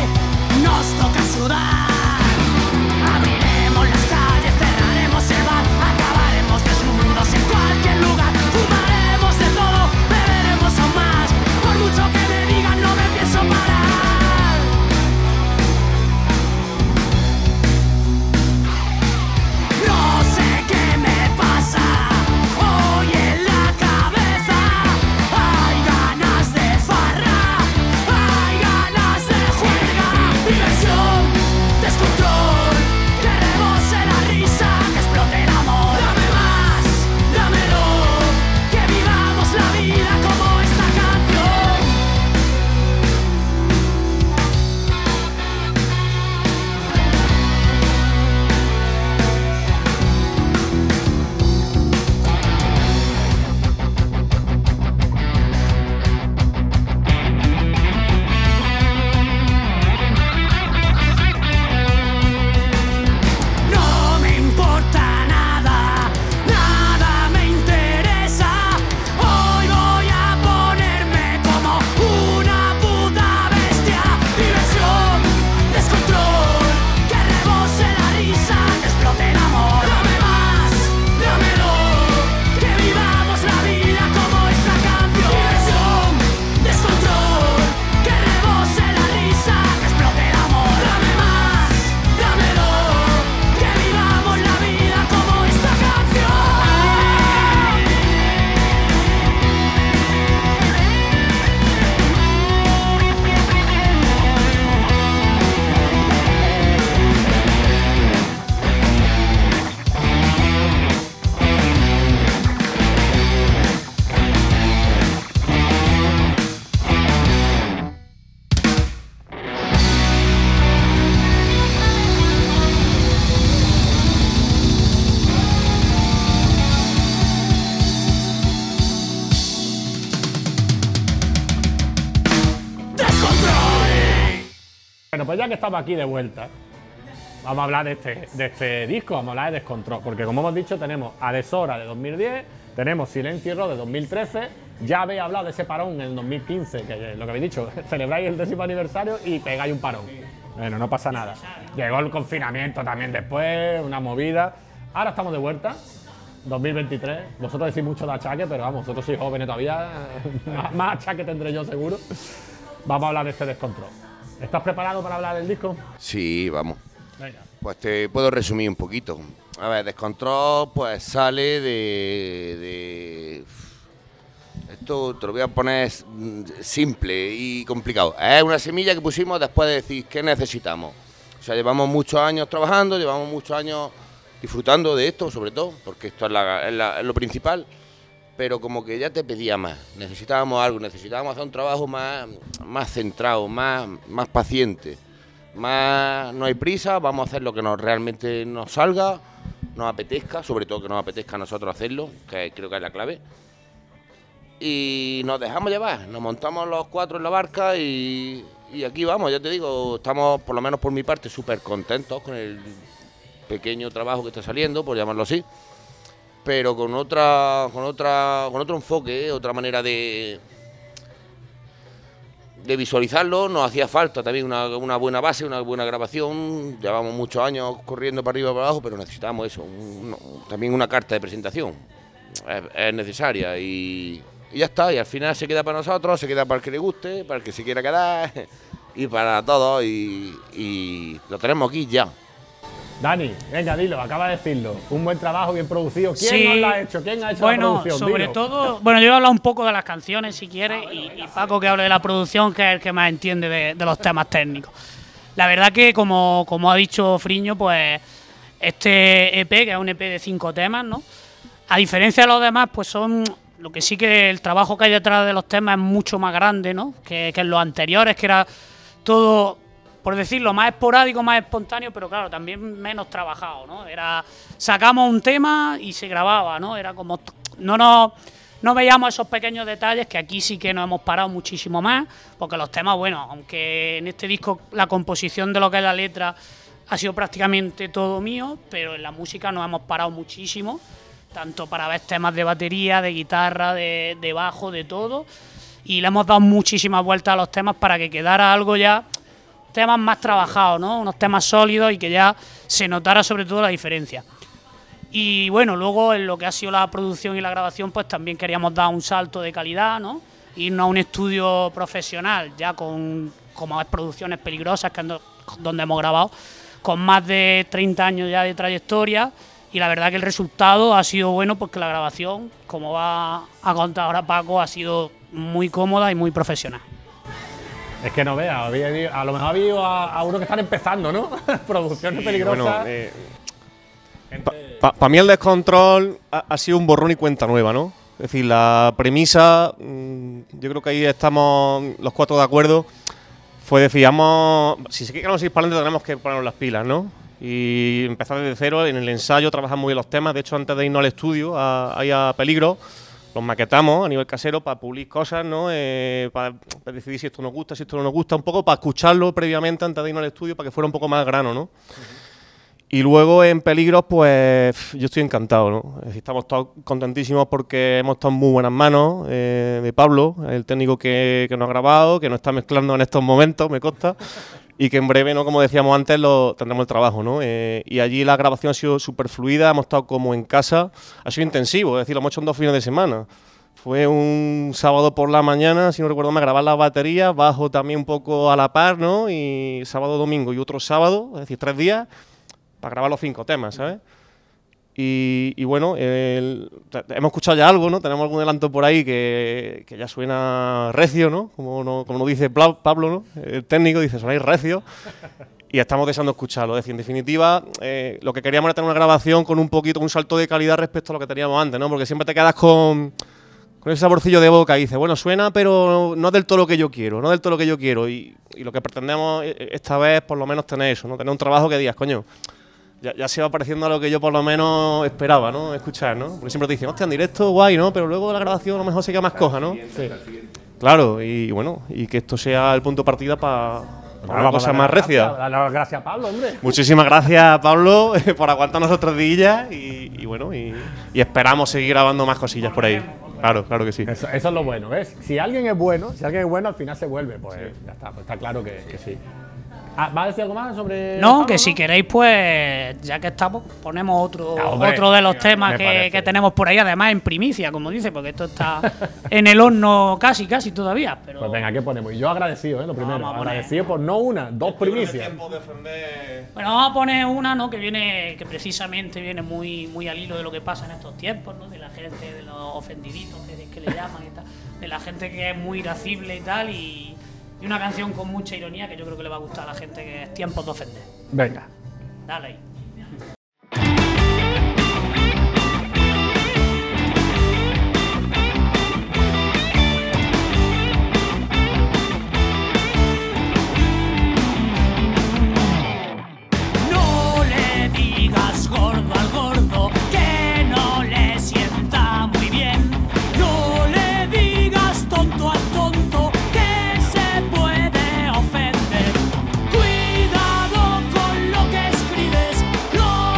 Bueno, pues ya que estamos aquí de vuelta, vamos a hablar de este disco, vamos a hablar de Descontrol, porque como hemos dicho, tenemos A Deshora de 2010, tenemos Silencio y Rock de 2013, ya habéis hablado de ese parón en el 2015, que lo que habéis dicho, celebráis el 10º aniversario y pegáis un parón. Bueno, no pasa nada. Llegó el confinamiento también después, una movida. Ahora estamos de vuelta, 2023. Vosotros decís mucho de achaque, pero vamos, vosotros sois jóvenes todavía, más achaque tendré yo seguro. Vamos a hablar de este Descontrol. ¿Estás preparado para hablar del disco? Sí, vamos. Venga. Pues te puedo resumir un poquito. A ver, Descontrol pues sale de... Esto te lo voy a poner simple y complicado. Es una semilla que pusimos después de decir qué necesitamos. O sea, llevamos muchos años trabajando, llevamos muchos años disfrutando de esto, sobre todo, porque esto es lo principal. Pero como que ya te pedía más. Necesitábamos algo, necesitábamos hacer un trabajo más centrado, más paciente. Más no hay prisa, vamos a hacer lo que realmente nos salga, nos apetezca, sobre todo que nos apetezca a nosotros hacerlo, que creo que es la clave. Y nos dejamos llevar, nos montamos los 4 en la barca y aquí vamos, ya te digo, estamos, por lo menos por mi parte, súper contentos con el pequeño trabajo que está saliendo, por llamarlo así, pero con otro enfoque, otra manera de visualizarlo. Nos hacía falta también una buena base, una buena grabación. Llevamos muchos años corriendo para arriba y para abajo, pero necesitamos eso, también una carta de presentación. Es necesaria y ya está. Y al final se queda para nosotros, se queda para el que le guste, para el que se quiera quedar y para todos. Y lo tenemos aquí ya. Dani, venga, dilo, acaba de decirlo. Un buen trabajo, bien producido. ¿Quién Sí. nos lo ha hecho? ¿Quién ha hecho la Bueno, producción? sobre Dilo. todo, bueno, yo voy a hablar un poco de las canciones si quieres y Paco que hable de la producción, que es el que más entiende de los temas técnicos. La verdad que, como ha dicho Friño, pues este EP, que es un EP de 5 temas, ¿no? A diferencia de los demás, pues son... Lo que sí que el trabajo que hay detrás de los temas es mucho más grande, ¿no? Que en los anteriores, que era todo, por decirlo, más esporádico, más espontáneo, pero claro, también menos trabajado, ¿no? Sacamos un tema y se grababa, ¿no? Era como... No veíamos esos pequeños detalles, que aquí sí que nos hemos parado muchísimo más, porque los temas, bueno, aunque en este disco la composición de lo que es la letra ha sido prácticamente todo mío, pero en la música nos hemos parado muchísimo, tanto para ver temas de batería, de guitarra, de bajo, de todo, y le hemos dado muchísimas vueltas a los temas para que quedara algo ya, temas más trabajados, ¿no? Unos temas sólidos y que ya se notara sobre todo la diferencia. Y bueno, luego en lo que ha sido la producción y la grabación, pues también queríamos dar un salto de calidad, ¿no? Irnos a un estudio profesional, ya con como es Producciones Peligrosas, que es donde hemos grabado, con más de 30 años ya de trayectoria, y la verdad que el resultado ha sido bueno porque la grabación, como va a contar ahora Paco, ha sido muy cómoda y muy profesional. Es que no veas, a lo mejor había ido a uno que están empezando, ¿no? Producciones Peligrosas. Para mí el Descontrol ha sido un borrón y cuenta nueva, ¿no? Es decir, la premisa, yo creo que ahí estamos los 4 de acuerdo, fue decir, si se queremos ir para adelante tenemos que ponernos las pilas, ¿no? Y empezar desde cero, en el ensayo trabajar muy bien los temas. De hecho, antes de irnos al estudio, ahí a Peligro, los maquetamos a nivel casero para pulir cosas, ¿no? Para decidir si esto nos gusta, si esto no nos gusta, un poco para escucharlo previamente antes de irnos al estudio, para que fuera un poco más grano, ¿no? Y luego en Peligros, pues yo estoy encantado, ¿no? Es decir, estamos todos contentísimos porque hemos estado en muy buenas manos de Pablo, el técnico que nos ha grabado, que nos está mezclando en estos momentos, me consta, y que en breve, ¿no? Como decíamos antes, tendremos el trabajo, ¿no? Y allí la grabación ha sido súper fluida, hemos estado como en casa, ha sido intensivo, es decir, lo hemos hecho en 2 fines de semana. Fue un sábado por la mañana, si no recuerdo mal, grabar las baterías, bajo también un poco a la par, ¿no? Y sábado, domingo y otro sábado, es decir, 3 días, para grabar los 5 temas, ¿sabes? Y bueno, hemos escuchado ya algo, ¿no? Tenemos algún adelanto por ahí que ya suena recio, ¿no? Como nos dice Pablo, ¿no? El técnico dice, sonáis recio. Y estamos deseando escucharlo. Es decir, en definitiva, lo que queríamos era tener una grabación con un salto de calidad respecto a lo que teníamos antes, ¿no? Porque siempre te quedas con ese saborcillo de boca y dices, bueno, suena, pero no del todo lo que yo quiero, no del todo lo que yo quiero. Y lo que pretendemos esta vez, por lo menos, tener eso, ¿no? Tener un trabajo que digas, coño, ya se va pareciendo a lo que yo por lo menos esperaba, ¿no? Escuchar, ¿no? Porque siempre te dicen, hostia, en directo, guay, ¿no? Pero luego la grabación a lo mejor se queda más coja, ¿no? Sí. Claro, y bueno, y que esto sea el punto de partida para Una cosa más recia. Dale las gracias a Pablo, hombre. Muchísimas gracias, Pablo, por aguantarnos otros días y bueno, y esperamos seguir grabando más cosillas por ahí. Claro que sí. Eso es lo bueno, ¿ves? Si alguien es bueno, al final se vuelve, pues ya está, pues está claro que sí. ¿Va a decir algo más sobre...? No, que si queréis, pues, ya que estamos, ponemos otro de los temas que tenemos por ahí, además en primicia, como dice, porque esto está en el horno casi todavía. Pero... Pues venga, ¿qué ponemos? Y yo agradecido, lo primero. Agradecido por no una, dos primicias. Bueno, vamos a poner una, ¿no? Que precisamente viene muy al hilo de lo que pasa en estos tiempos, ¿no? De la gente, de los ofendiditos que le llaman y tal, de la gente que es muy irascible y tal, y una canción con mucha ironía que yo creo que le va a gustar a la gente, que es Tiempos de ofender. Venga. Dale ahí. No le digas gordo al gordo, que no le sienta muy bien. No le digas tonto al tonto, que se puede ofender. Cuidado con lo que escribes, lo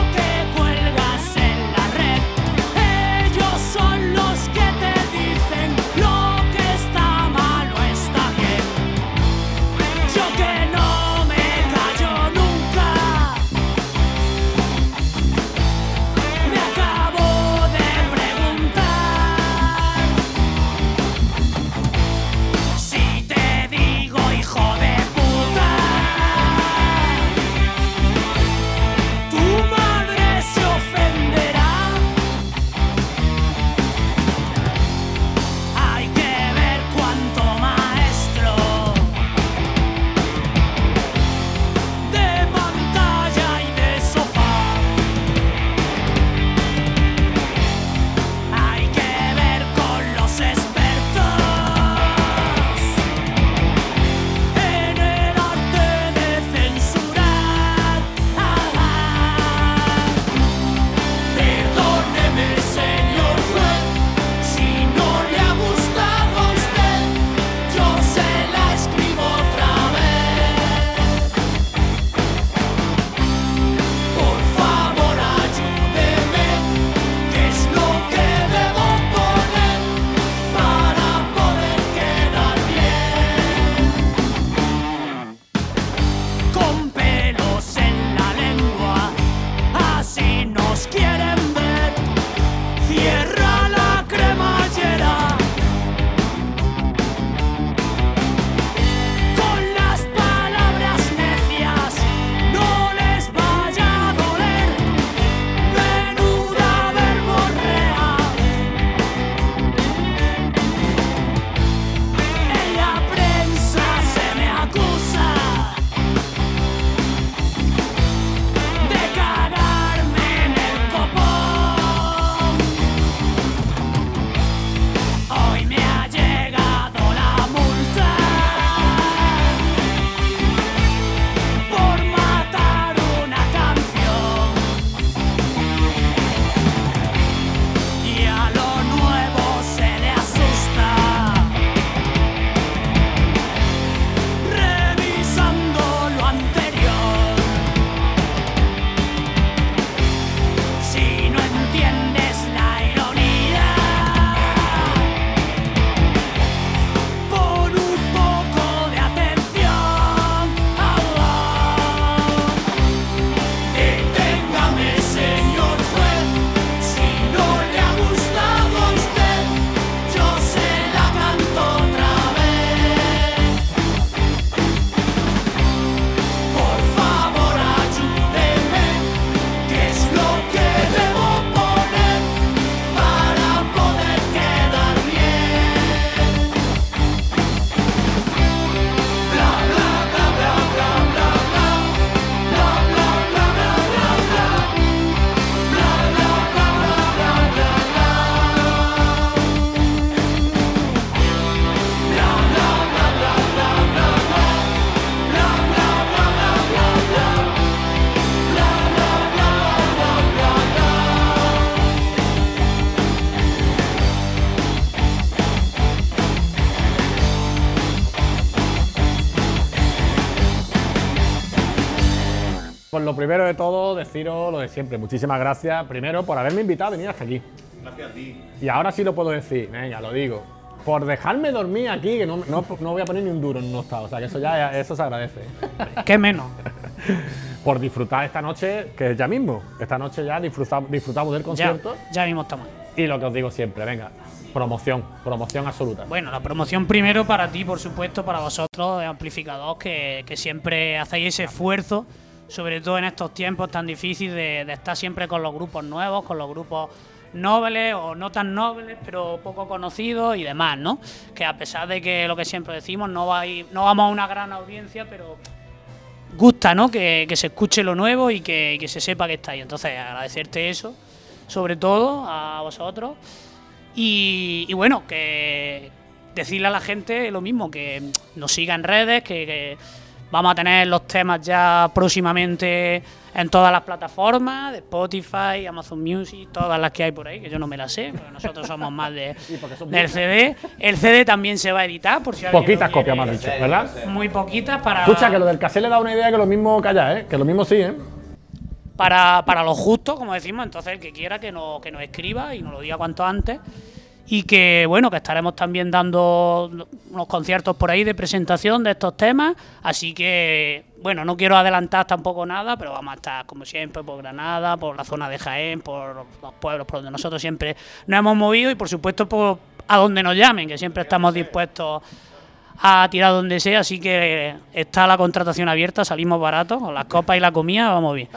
Pues lo primero de todo, deciros lo de siempre. Muchísimas gracias, primero, por haberme invitado a venir hasta aquí. Gracias a ti. Y ahora sí lo puedo decir, venga, lo digo. Por dejarme dormir aquí, que no voy a poner ni un duro en un octavo. O sea, que eso se agradece. ¿Qué menos? Por disfrutar esta noche, que es ya mismo. Esta noche ya disfrutamos del concierto. Ya mismo estamos. Y lo que os digo siempre, venga, promoción absoluta. Bueno, la promoción primero para ti, por supuesto, para vosotros, de Amplificador, que siempre hacéis ese esfuerzo, sobre todo en estos tiempos tan difíciles de estar siempre con los grupos nuevos, con los grupos nobles o no tan nobles, pero poco conocidos y demás, ¿no? Que a pesar de que lo que siempre decimos, no vamos a una gran audiencia, pero gusta, ¿no? Que se escuche lo nuevo y que se sepa que está ahí. Entonces, agradecerte eso, sobre todo a vosotros. Y bueno, que decirle a la gente lo mismo, que nos siga en redes, que vamos a tener los temas ya próximamente en todas las plataformas, de Spotify, Amazon Music, todas las que hay por ahí, que yo no me las sé, porque nosotros somos más del CD. El CD también se va a editar, por si alguien poquitas copias me has dicho, ¿verdad? Muy poquitas para... Escucha, que lo del cassette le da una idea que lo mismo calla, ¿eh? Que lo mismo sí, ¿eh? Para lo justo, como decimos, entonces el que quiera que nos escriba y nos lo diga cuanto antes. Y que, bueno, que estaremos también dando unos conciertos por ahí de presentación de estos temas. Así que, bueno, no quiero adelantar tampoco nada, pero vamos a estar, como siempre, por Granada, por la zona de Jaén, por los pueblos por donde nosotros siempre nos hemos movido y, por supuesto, a donde nos llamen, que siempre estamos dispuestos a tirar donde sea. Así que está la contratación abierta, salimos baratos, con las copas y la comida, vamos bien.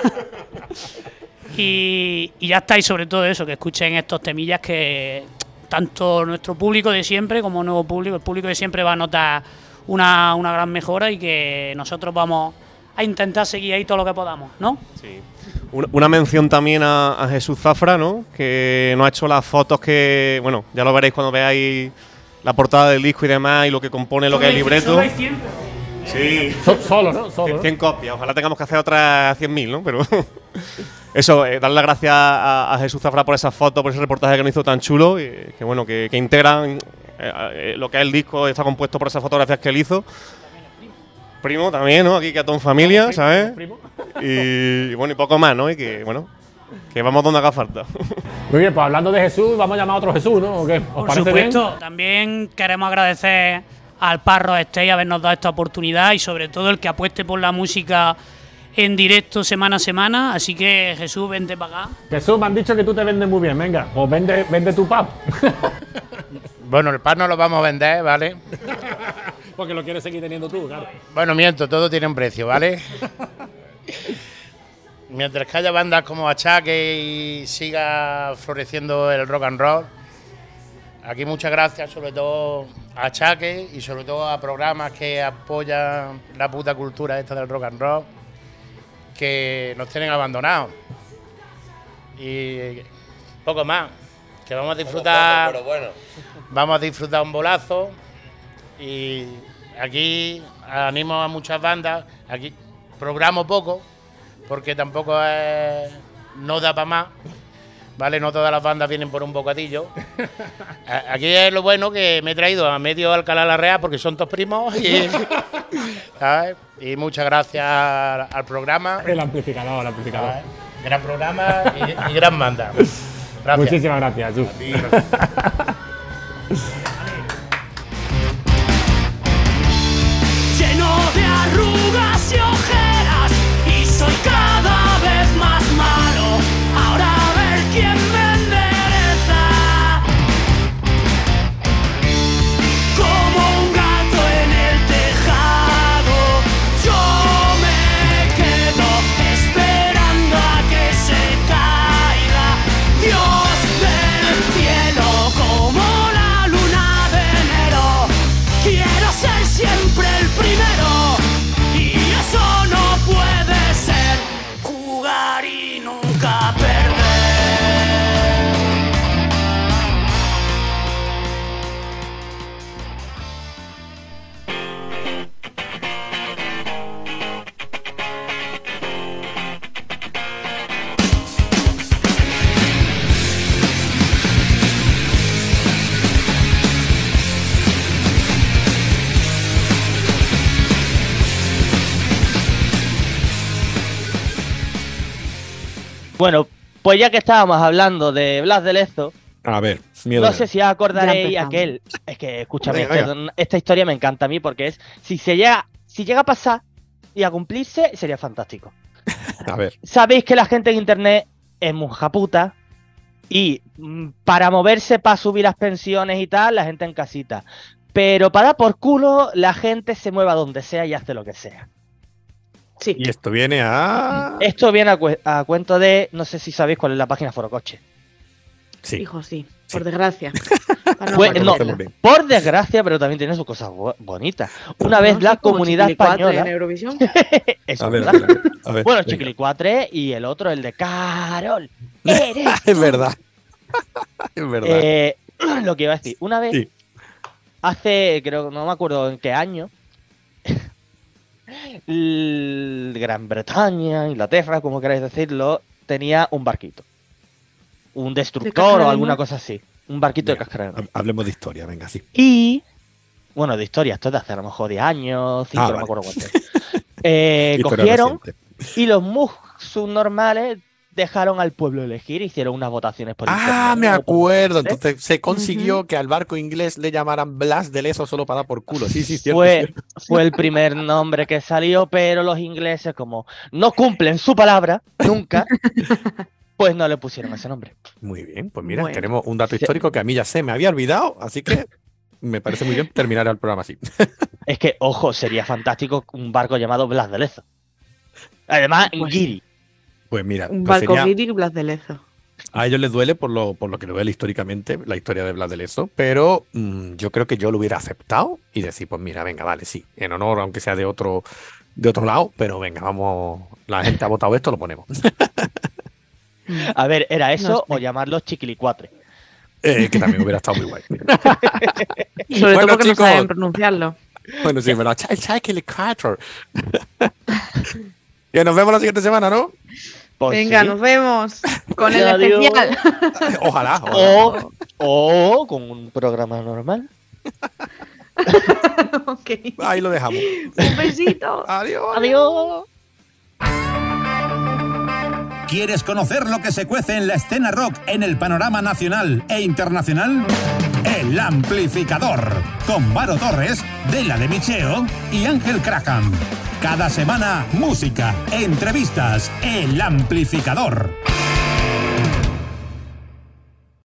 Y ya está, y sobre todo eso, que escuchen estos temillas que tanto nuestro público de siempre como nuevo público, el público de siempre va a notar una gran mejora y que nosotros vamos a intentar seguir ahí todo lo que podamos, ¿no? Sí. Una mención también a Jesús Zafra, ¿no? Que nos ha hecho las fotos que, bueno, ya lo veréis cuando veáis la portada del disco y demás y lo que compone lo que es el libreto. Solo hay 100. Sí. Solo, ¿no? Solo, 100 copias. Ojalá tengamos que hacer otras 100.000, ¿no? Pero eso, darle las gracias a Jesús Zafra por esas fotos, por ese reportaje que nos hizo tan chulo y que bueno, que integran lo que es el disco, está compuesto por esas fotografías que él hizo. Primo también, ¿no? Aquí que a todo en familia, ¿sabes? Y bueno, y poco más, ¿no? Y que bueno, que vamos donde haga falta. Muy bien, pues hablando de Jesús, vamos a llamar a otro Jesús, ¿no? ¿O qué? ¿Os Por supuesto, bien? También queremos agradecer al Parro Estey habernos dado esta oportunidad y sobre todo el que apueste por la música en directo semana a semana. Así que Jesús, vente para acá. Jesús, me han dicho que tú te vendes muy bien, venga, pues vende tu pub. Bueno, el pub no lo vamos a vender, ¿vale? Porque lo quieres seguir teniendo tú, claro. Bueno, miento, todo tiene un precio, ¿vale? Mientras que haya bandas como Achaque y siga floreciendo el rock and roll, aquí muchas gracias sobre todo a Achaque y sobre todo a programas que apoyan la puta cultura esta del rock and roll, que nos tienen abandonados. Y poco más, que vamos a disfrutar, pero bueno. Vamos a disfrutar un bolazo. Y aquí animo a muchas bandas, aquí programo poco, porque tampoco no da para más, ¿vale? No todas las bandas vienen por un bocadillo. Aquí es lo bueno que me he traído a medio Alcalá la Real porque son todos primos y, ¿sabes? Y muchas gracias al programa. El amplificador. ¿Sabes? Gran programa y gran banda. Gracias. Muchísimas gracias, Jesús. Lleno de arrugas y ojeras y soy cada vez más malo. Ahora a ver quién me endereza. Como un gato en el tejado, yo me quedo esperando a que se caiga Dios del cielo. Bueno, pues ya que estábamos hablando de Blas de Lezo, A ver, miedo. no sé si os Ya acordaréis empezamos. aquel. Es que, escúchame, Venga. esta historia me encanta a mí porque es. Si llega a pasar y a cumplirse, sería fantástico. A ver. Sabéis que la gente en internet es muy japuta y para moverse, para subir las pensiones y tal, la gente en casita. Pero para dar por culo, la gente se mueva donde sea y hace lo que sea. Sí. Y esto viene a. Esto viene a cuento de. No sé si sabéis cuál es la página Forocoche. Sí. Hijo, sí. Por desgracia. Para no Pues, aguantar. no, conocemos bien. por desgracia, pero también tiene sus cosas bonitas. Una vez No, la sí, como comunidad Chiquilicuatre española. en Eurovisión. Eso A es ver, verdad. a ver, Bueno, venga. Chiquilicuatre y el otro, el de Carol. Eres Es tú. verdad. Es verdad. Lo que iba a decir, una vez, Sí. hace, creo, no me acuerdo en qué año, Gran Bretaña, Inglaterra, como queráis decirlo, tenía un barquito. Un destructor cáscara o de alguna limón? cosa así. Un barquito de Venga, cáscara de limón. Hablemos de historia, venga, sí. Y, bueno, de historia, esto es de hace a lo mejor 10 años, 5, no vale. me acuerdo cuánto. Historia Cogieron reciente. y los MUG subnormales dejaron al pueblo elegir, hicieron unas votaciones por internet. Ah, me o por acuerdo. internet. Entonces se consiguió que al barco inglés le llamaran Blas de Lezo solo para dar por culo. Sí, sí, cierto. Fue, cierto. fue el primer nombre que salió, pero los ingleses, como no cumplen su palabra, nunca, pues no le pusieron ese nombre. Muy bien, pues mira, Bueno. tenemos un dato Sí. histórico que a mí ya me había olvidado, así que me parece muy bien terminar el programa así. Es que, ojo, sería fantástico un barco llamado Blas de Lezo. Además, Pues Guiri. Pues mira, Un pues barco sería- guiri y Blas de Lezo. a ellos les duele por lo que duele históricamente la historia de Blas de Lezo, pero yo creo que yo lo hubiera aceptado y decir, pues mira, venga, vale, sí, en honor, aunque sea de otro lado, pero venga, vamos, la gente ha votado esto, lo ponemos. A ver, ¿era eso No sé. o llamarlos Chiquilicuatre? Que también hubiera estado muy guay. Sobre Bueno, todo porque chicos. no saben pronunciarlo. Bueno, sí, pero Chiquilicuatre. Y nos vemos la siguiente semana, ¿no? Pues Venga, sí. nos vemos con el Adiós. especial. Ojalá. O con un programa normal. Ok. Ahí lo dejamos. Un besito. Adiós. Adiós. ¿Quieres conocer lo que se cuece en la escena rock en el panorama nacional e internacional? El Amplificador, con Varo Torres, Dela de Micheo y Ángel Crackham. Cada semana, música, entrevistas, El Amplificador.